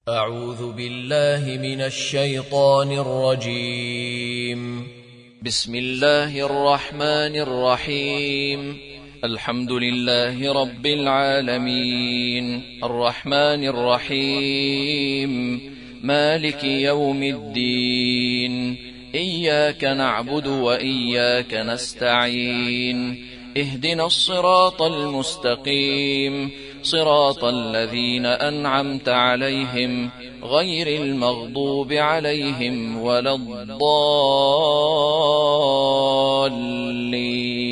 أعوذ بالله من الشيطان الرجيم. بسم الله الرحمن الرحيم. الحمد لله رب العالمين، الرحمن الرحيم، مالك يوم الدين. إياك نعبد وإياك نستعين. اهدنا الصراط المستقيم، صراط الذين أنعمت عليهم غير المغضوب عليهم ولا الضالين.